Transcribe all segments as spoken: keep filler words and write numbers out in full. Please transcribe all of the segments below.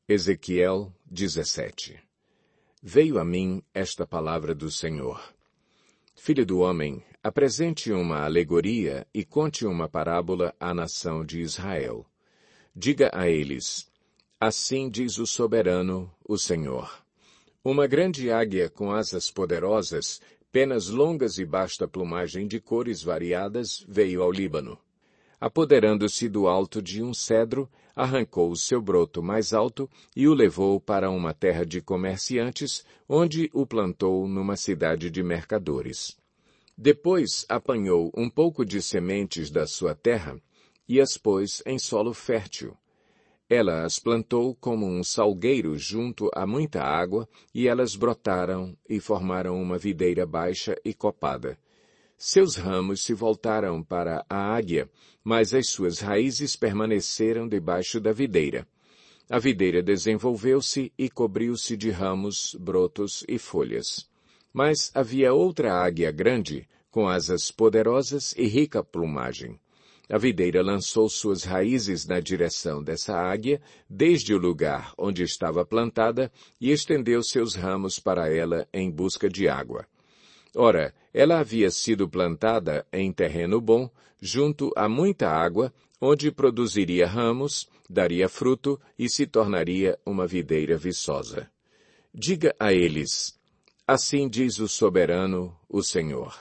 Ezequiel dezessete. Veio a mim esta palavra do Senhor. Filho do homem, apresente uma alegoria e conte uma parábola à nação de Israel. Diga a eles, assim diz o soberano, o Senhor. Uma grande águia com asas poderosas, penas longas e vasta plumagem de cores variadas veio ao Líbano. Apoderando-se do alto de um cedro, arrancou o seu broto mais alto e o levou para uma terra de comerciantes, onde o plantou numa cidade de mercadores. Depois apanhou um pouco de sementes da sua terra e as pôs em solo fértil. Ela as plantou como um salgueiro junto a muita água, e elas brotaram e formaram uma videira baixa e copada. Seus ramos se voltaram para a águia, mas as suas raízes permaneceram debaixo da videira. A videira desenvolveu-se e cobriu-se de ramos, brotos e folhas. Mas havia outra águia grande, com asas poderosas e rica plumagem. A videira lançou suas raízes na direção dessa águia, desde o lugar onde estava plantada, e estendeu seus ramos para ela em busca de água. Ora, ela havia sido plantada em terreno bom, junto a muita água, onde produziria ramos, daria fruto e se tornaria uma videira viçosa. Diga a eles, assim diz o soberano, o Senhor.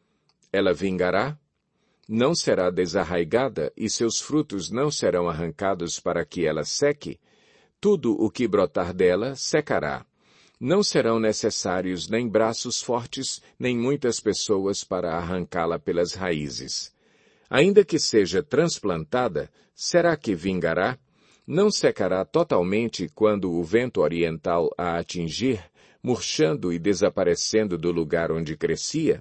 Ela vingará? Não será desarraigada e seus frutos não serão arrancados para que ela seque? Tudo o que brotar dela secará. Não serão necessários nem braços fortes, nem muitas pessoas para arrancá-la pelas raízes. Ainda que seja transplantada, será que vingará? Não secará totalmente quando o vento oriental a atingir, murchando e desaparecendo do lugar onde crescia?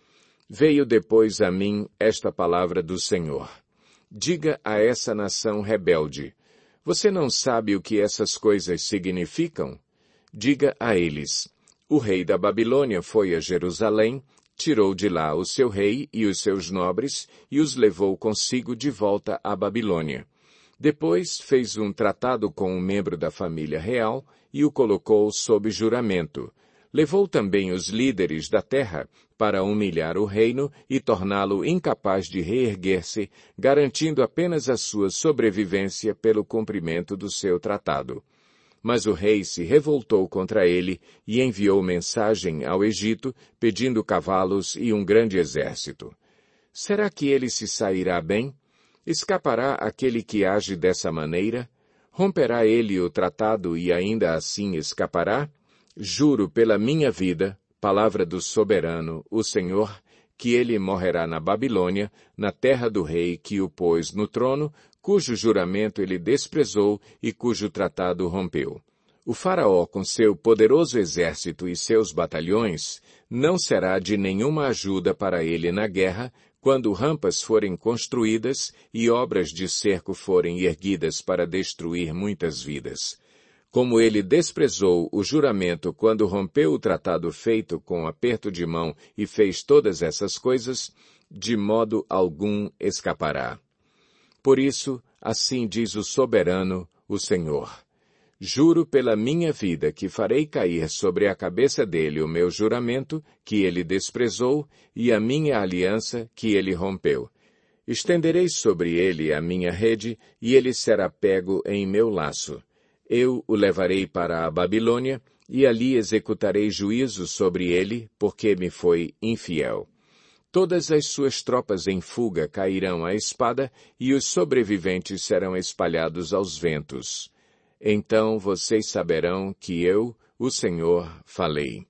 Veio depois a mim esta palavra do Senhor. Diga a essa nação rebelde, você não sabe o que essas coisas significam? Diga a eles, o rei da Babilônia foi a Jerusalém, tirou de lá o seu rei e os seus nobres e os levou consigo de volta à Babilônia. Depois fez um tratado com um membro da família real e o colocou sob juramento. Levou também os líderes da terra para humilhar o reino e torná-lo incapaz de reerguer-se, garantindo apenas a sua sobrevivência pelo cumprimento do seu tratado. Mas o rei se revoltou contra ele e enviou mensagem ao Egito, pedindo cavalos e um grande exército. Será que ele se sairá bem? Escapará aquele que age dessa maneira? Romperá ele o tratado e ainda assim escapará? Juro pela minha vida, palavra do soberano, o Senhor, que ele morrerá na Babilônia, na terra do rei que o pôs no trono, cujo juramento ele desprezou e cujo tratado rompeu. O faraó, com seu poderoso exército e seus batalhões, não será de nenhuma ajuda para ele na guerra, quando rampas forem construídas e obras de cerco forem erguidas para destruir muitas vidas. Como ele desprezou o juramento quando rompeu o tratado feito com aperto de mão e fez todas essas coisas, de modo algum escapará. Por isso, assim diz o soberano, o Senhor. Juro pela minha vida que farei cair sobre a cabeça dele o meu juramento, que ele desprezou, e a minha aliança, que ele rompeu. Estenderei sobre ele a minha rede, e ele será pego em meu laço. Eu o levarei para a Babilônia, e ali executarei juízo sobre ele, porque me foi infiel. Todas as suas tropas em fuga cairão à espada, e os sobreviventes serão espalhados aos ventos. Então vocês saberão que eu, o Senhor, falei.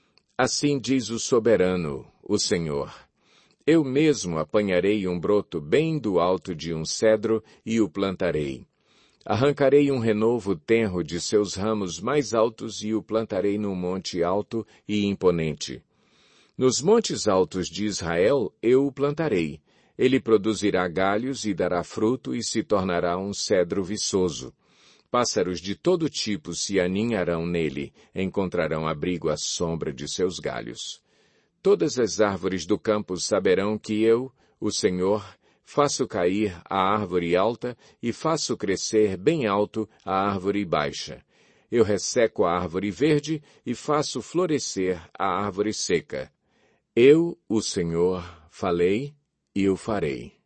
Assim diz o soberano, o Senhor. Eu mesmo apanharei um broto bem do alto de um cedro e o plantarei. Arrancarei um renovo tenro de seus ramos mais altos e o plantarei num monte alto e imponente. Nos montes altos de Israel eu o plantarei. Ele produzirá galhos e dará fruto e se tornará um cedro viçoso. Pássaros de todo tipo se aninharão nele, encontrarão abrigo à sombra de seus galhos. Todas as árvores do campo saberão que eu, o Senhor, faço cair a árvore alta e faço crescer bem alto a árvore baixa. eu resseco a árvore verde e faço florescer a árvore seca. Eu, o Senhor, falei e o farei.